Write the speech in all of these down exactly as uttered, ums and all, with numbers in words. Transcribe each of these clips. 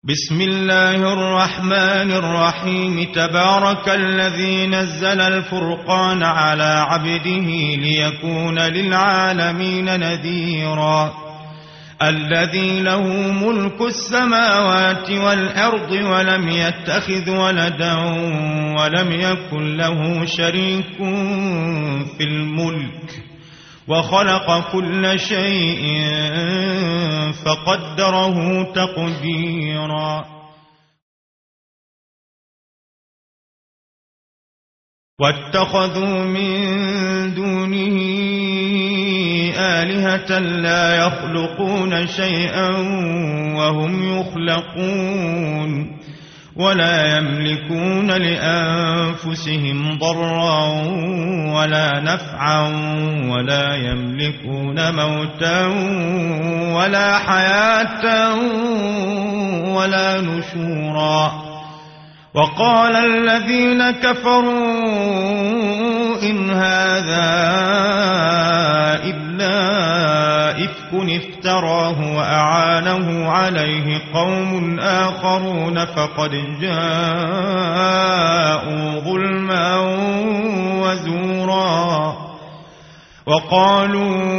بسم الله الرحمن الرحيم تبارك الذي نزل الفرقان على عبده ليكون للعالمين نذيرا الذي له ملك السماوات والأرض ولم يتخذ ولدا ولم يكن له شريك في الملك وخلق كل شيء فقدره تقديرا واتخذوا من دونه آلهة لا يخلقون شيئا وهم يخلقون ولا يملكون لأنفسهم ضرا ولا نفعا ولا يملكون موتا ولا حياة ولا نشورا وقال الذين كفروا إن هذا إلا إفك افتراه وأعانه عليه قوم آخرون فقد جاءوا ظلما وزورا وقالوا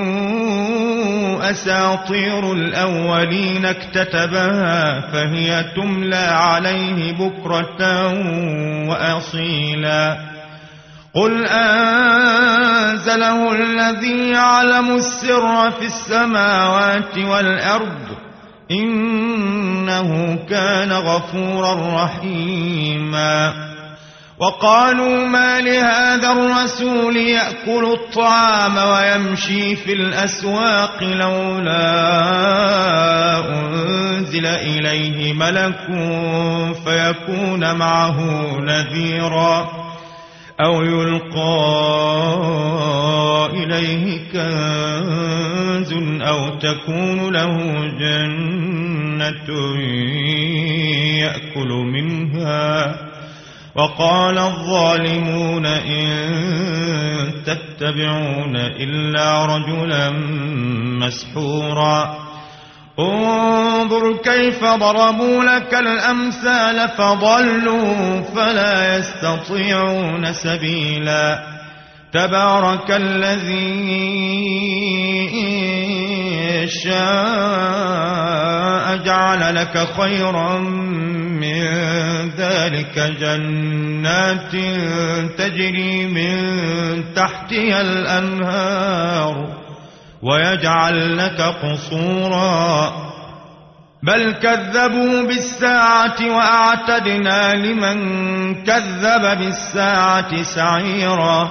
أساطير الأولين اكتتبها فهي تملى عليه بكرة وأصيلا قل أنزله الذي يعلم السر في السماوات والأرض إنه كان غفورا رحيما وقالوا ما لهذا الرسول يأكل الطعام ويمشي في الأسواق لولا أنزل إليه ملك فيكون معه نذيرا أو يلقى إليه كنز أو تكون له جنة يأكل منها وقال الظالمون إن تتبعون إلا رجلا مسحورا انظر كيف ضربوا لك الأمثال فضلوا فلا يستطيعون سبيلا تبارك الذي إن شاء جعل لك خيرا من ذلك جنات تجري من تحتها الأنهار ويجعل لك قصورا بل كذبوا بالساعة وأعتدنا لمن كذب بالساعة سعيرا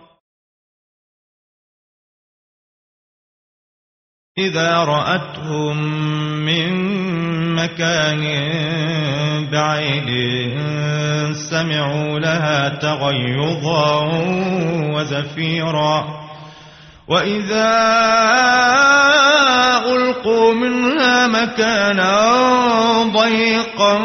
إذا رأتهم من مكان بعيد سمعوا لها تغيظا وزفيرا وإذا ألقوا منها مكانا ضيقا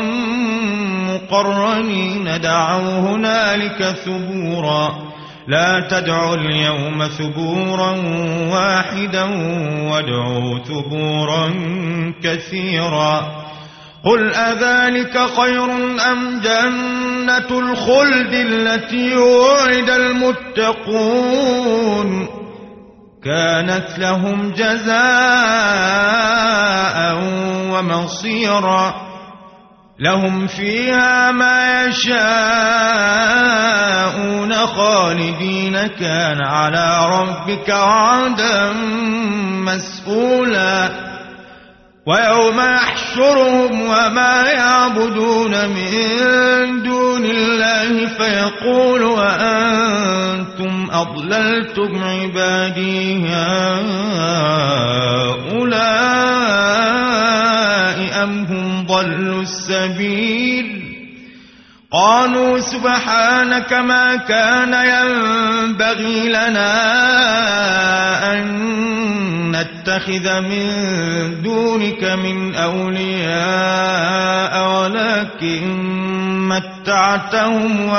مقرنين دعوا هنالك ثبورا لا تدعوا اليوم ثبورا واحدا وادعوا ثبورا كثيرا قل أذلك خير أم جنة الخلد التي وعد المتقون كانت لهم جزاء ومصيرا لهم فيها ما يشاءون خالدين كان على ربك وعدا مسئولا ويوم يحشرهم وما يعبدون من دون الله فيقول وأنتم أضللتم عبادي هؤلاء أم هم ضلوا السبيل قالوا سبحانك ما كان ينبغي لنا أن نتخذ من دونك من أولياء ولكن متعتهم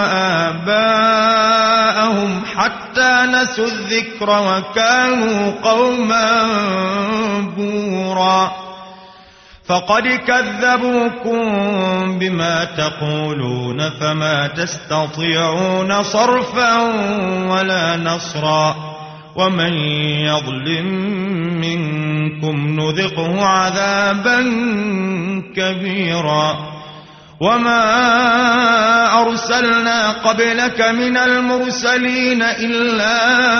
وآباءهم حتى نسوا الذكر وكانوا قوما بورا فقد كذبوكم بما تقولون فما تستطيعون صرفا ولا نصرا ومن يظلم منكم نذقه عذابا كبيرا وما أرسلنا قبلك من المرسلين إلا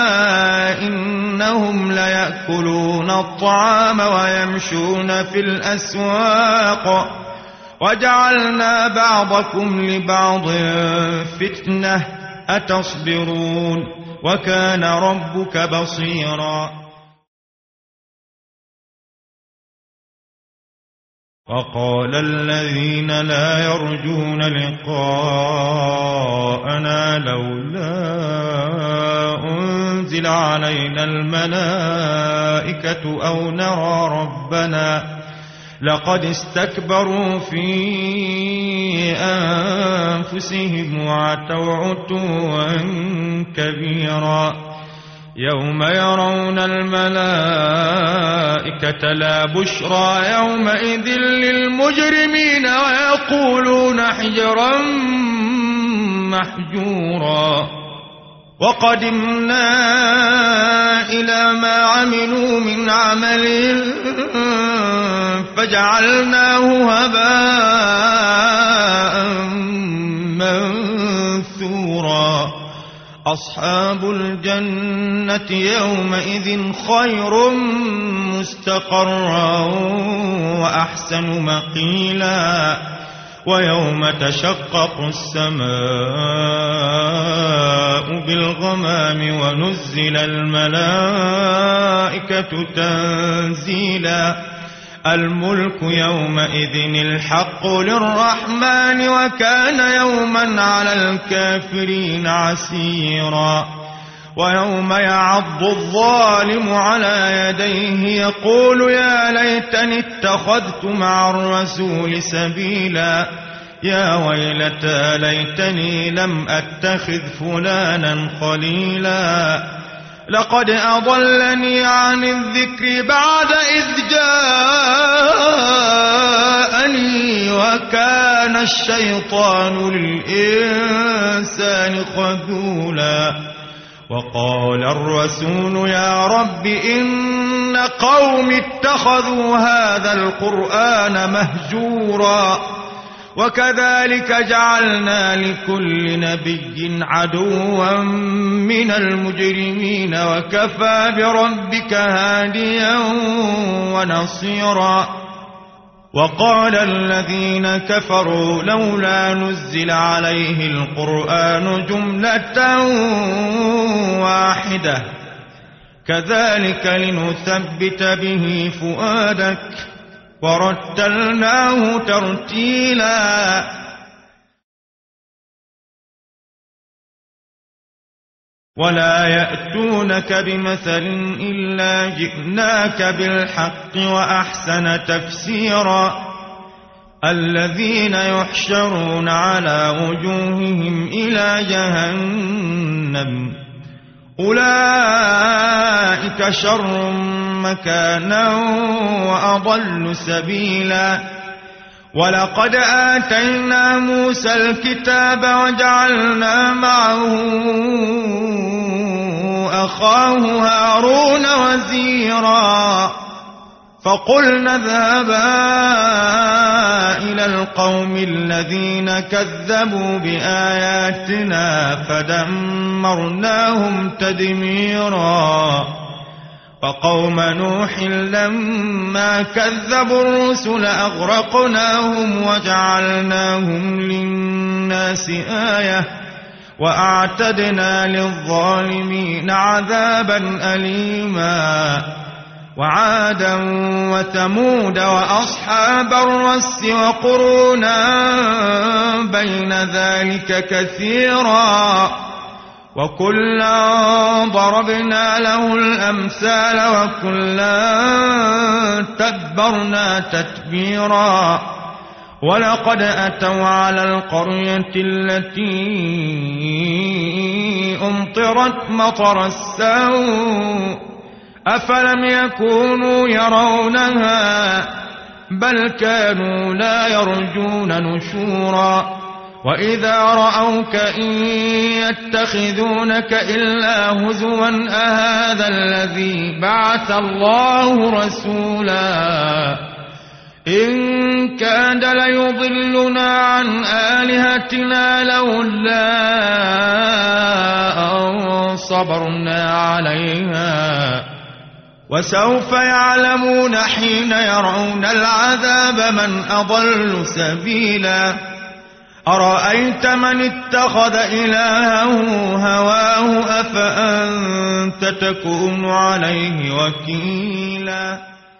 إنهم ليأكلون الطعام ويمشون في الأسواق وجعلنا بعضكم لبعض فتنة أتصبرون وكان ربك بصيرا وقال الذين لا يرجون لقاءنا لولا أنزل علينا الملائكة أو نرى ربنا لقد استكبروا في أنفسهم وعتوا عتوا كبيرا يوم يرون الملائكة لا بشرى يومئذ للمجرمين ويقولون حجرا محجورا وقدمنا إلى ما عملوا من عمل فجعلناه هباء منثورا أصحاب الجنة يومئذ خير مستقرا وأحسن مقيلا ويوم تشقق السماء بالغمام ونزل الملائكة تنزيلا الملك يومئذ الحق للرحمن وكان يوما على الكافرين عسيرا ويوم يعض الظالم على يديه يقول يا ليتني اتخذت مع الرسول سبيلا يا ويلتى ليتني لم أتخذ فلانا خليلا لقد أضلني عن الذكر بعد إذ جاءني وكان الشيطان للإنسان خذولا وقال الرسول يا رب إن قوم اتخذوا هذا القرآن مهجورا وكذلك جعلنا لكل نبي عدوا من المجرمين وكفى بربك هاديا ونصيرا وقال الذين كفروا لولا نزل عليه القرآن جملة واحدة كذلك لنثبت به فؤادك ورتلناه ترتيلا ولا يأتونك بمثل إلا جئناك بالحق وأحسن تفسيرا الذين يحشرون على وجوههم إلى جهنم أولئك شر مكانا وأضل سبيلا ولقد آتينا موسى الكتاب وجعلنا معه أخاه هارون وزيرا فقلنا اذهبا إلى القوم الذين كذبوا بآياتنا فدمرناهم تدميرا وقوم نوح لما كذبوا الرسل أغرقناهم وجعلناهم للناس آية وأعتدنا للظالمين عذابا أليما وعادا وثمود وأصحاب الرس وقرونا بين ذلك كثيرا وكلا ضربنا له الأمثال وكلا تبرنا تتبيرا ولقد أتوا على القرية التي أمطرت مطر السوء أفلم يكونوا يرونها بل كانوا لا يرجون نشورا وإذا رأوك إن يتخذونك إلا هزوا أهذا الذي بعث الله رسولا إن كاد ليضلنا عن آلهتنا لولا أن صبرنا عليها وسوف يعلمون حين يرون العذاب من أضل سبيلا أرأيت من اتخذ إلهه هواه أفأنت تكون عليه وكيلا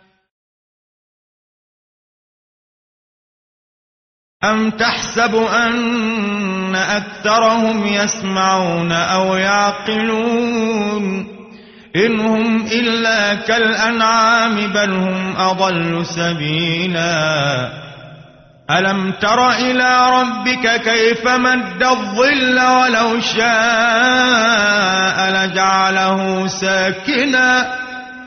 أم تحسب أن أكثرهم يسمعون أو يعقلون إن هم إلا كالأنعام بل هم أضل سبيلا ألم تر إلى ربك كيف مد الظل ولو شاء لجعله ساكنا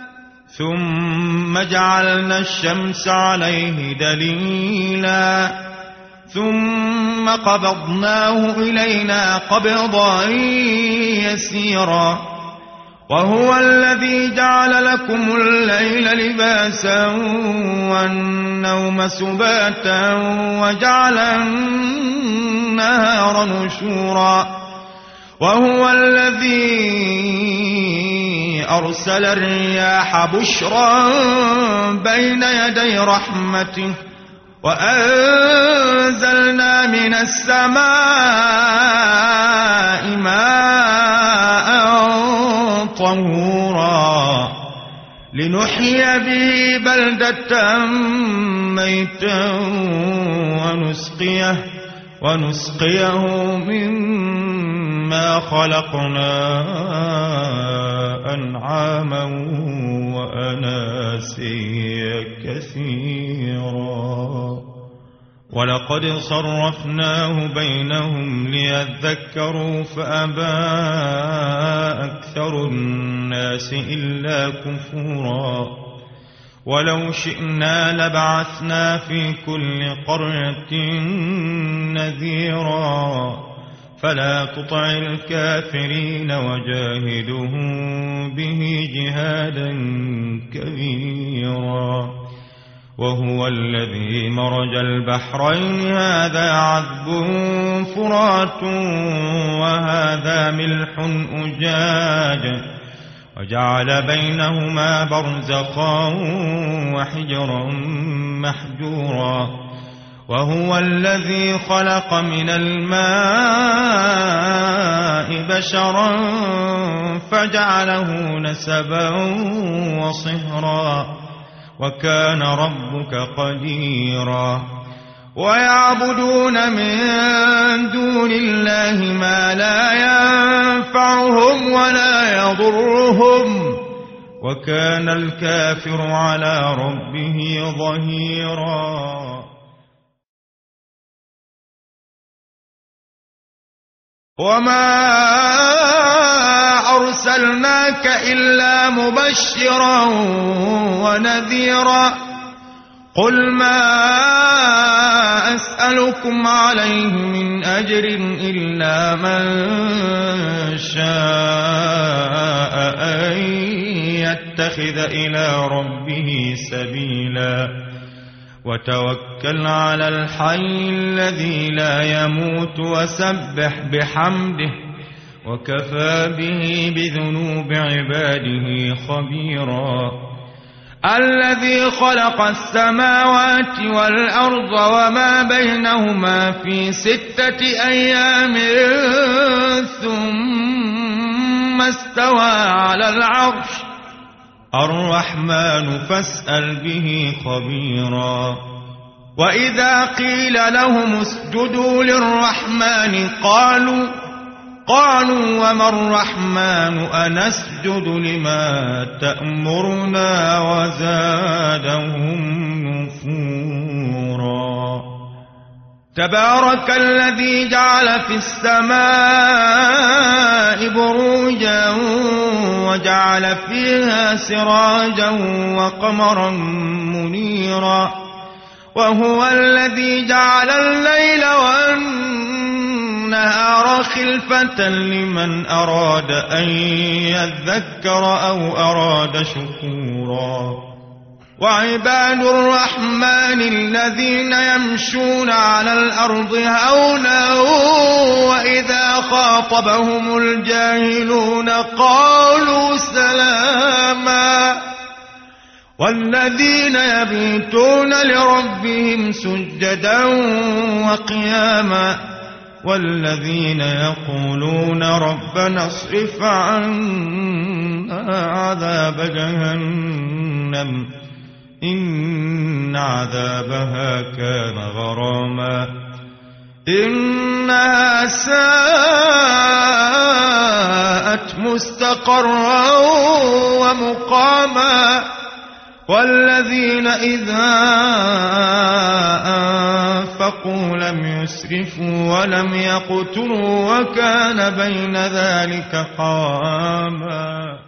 ثم جعلنا الشمس عليه دليلا ثم قبضناه إلينا قبضا يسيرا وهو الذي جعل لكم الليل لباسا والنوم سباتا وجعل النهار نشورا وهو الذي أرسل الرياح بشرا بين يدي رحمته وأنزلنا من السماء ماء طهورا لنحيي به بلدة ميتا ونسقيه, ونسقيه مما خلقنا أنعاما وأناسيا كثيرا ولقد صرفناه بينهم ليذكروا فأبى أكثر الناس إلا كفورا ولو شئنا لبعثنا في كل قرية نذيرا فلا تطع الكافرين وجاهدهم به جهادا كبيرا وهو الذي مرج البحرين هذا عذب فرات وهذا ملح أجاج وجعل بينهما برزخا وحجرا محجورا وهو الذي خلق من الماء بشرا فجعله نسبا وصهرا وكان ربك قديرا ويعبدون من دون الله ما لا ينفعهم ولا يضرهم وكان الكافر على ربه ظهيرا وما أرسلناك إلا مبشرا ونذيرا قل ما أسألكم عليه من أجر إلا من شاء أن يتخذ إلى ربه سبيلا وتوكل على الحي الذي لا يموت وسبح بحمده وكفى به بذنوب عباده خبيرا الذي خلق السماوات والأرض وما بينهما في ستة أيام ثم استوى على العرش الرحمن فاسأل به خبيرا وإذا قيل لهم اسجدوا للرحمن قالوا قالوا وما الرحمن أنسجد لما تأمرنا وزادهم نفورا تبارك الذي جعل في السماء بروجا وجعل فيها سراجا وقمرا منيرا وهو الذي جعل الليل والنهار خلفة لمن أراد أن يذكر أو أراد شكورا وعباد الرحمن الذين يمشون على الأرض هونا وإذا خاطبهم الجاهلون قالوا سلاما والذين يبيتون لربهم سجدا وقياما والذين يقولون ربنا اصرف عنا عذاب جهنم إن عذابها كان غراما إنها ساءت مستقرا ومقاما والذين إذا أنفقوا لم يسرفوا ولم يقتروا وكان بين ذلك قواما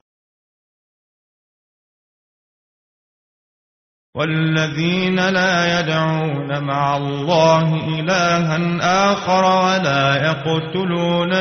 والذين لا يدعون مع الله إلها آخر ولا يقتلون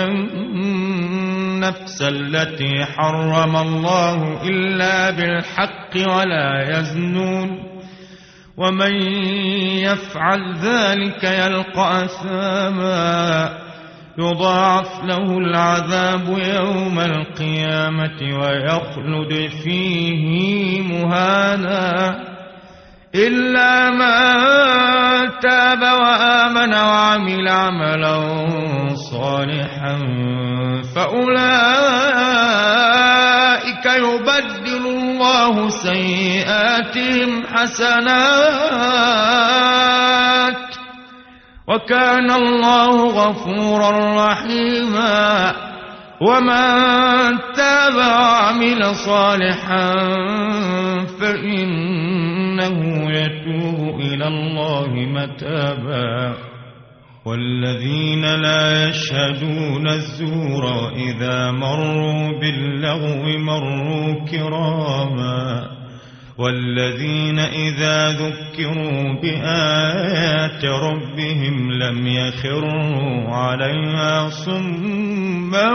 النفس التي حرم الله إلا بالحق ولا يزنون ومن يفعل ذلك يلقى أثاما يضاعف له العذاب يوم القيامة ويخلد فيه مهانا إلا من تاب وآمن وعمل عملا صالحا فأولئك يبدل الله سيئاتهم حسنات وكان الله غفورا رحيما ومن تاب وعمل صالحا فإنه يتوب إلى الله متابا والذين لا يشهدون الزور إذا مروا باللغو مروا كراما والذين إذا ذكروا بآيات ربهم لم يخروا عليها صما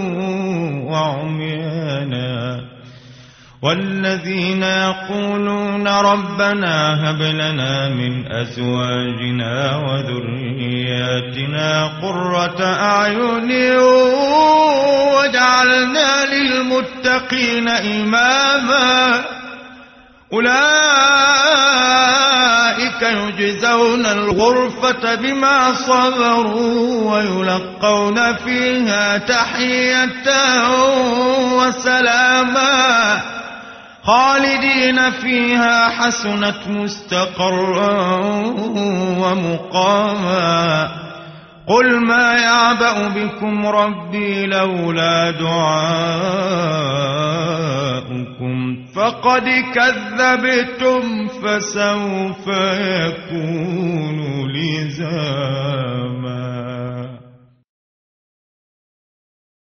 وعميانا والذين يقولون ربنا هب لنا من أزواجنا وذرياتنا قرة أعين واجعلنا للمتقين إماما أولئك يجزون الغرفة بما صبروا ويلقون فيها تحية وسلاما خالدين فيها حسنت مستقرا ومقاما قل ما يعبأ بكم ربي لولا دعاؤكم فقد كذبتم فسوف يكون لزاما.